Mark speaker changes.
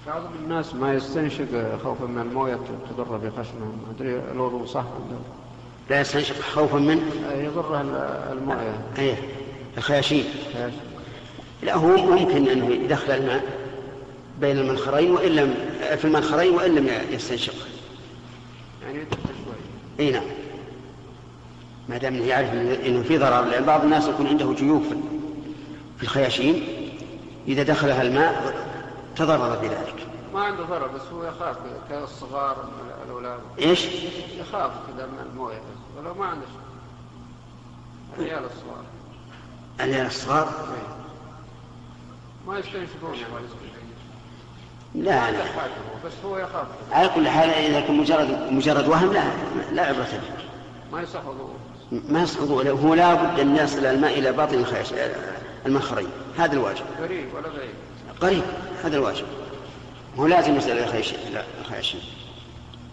Speaker 1: بعض الناس ما يستنشق خوفا من المويه تضر بخشمه، ما ادري الوضوء صح ولا
Speaker 2: لا يستنشق خوفا من
Speaker 1: يضره المويه.
Speaker 2: ايه الخياشيم. لا هو ممكن انه يدخل الماء بين المنخرين وان لم في المنخرين وان لم يستنشق،
Speaker 1: يعني يدخل شوي.
Speaker 2: اي نعم، ما دام يعرف انه في ضرر، لان بعض الناس يكون عنده جيوب في الخياشيم اذا دخلها الماء تضرر بذلك.
Speaker 1: ما عنده ضرر بس هو يخاف كالصغار من الاولاد.
Speaker 2: ايش؟
Speaker 1: يخاف كذا من المويه بس، ولو ما عنده شيء. العيال الصغار.
Speaker 2: العيال الصغار
Speaker 1: ما يستنشقون يعني.
Speaker 2: لا
Speaker 1: بس هو يخاف.
Speaker 2: على كل حال إذا كان مجرد وهم لا عبرة به.
Speaker 1: ما يصح وضوءه.
Speaker 2: ما يصح وضوءه، هو لا بد أن يصل الماء إلى باطن المنخرين، هذا الواجب.
Speaker 1: قريب ولا بعيد؟
Speaker 2: قريب، هذا الواجب. هو لازم يصل إلى الخياشيم.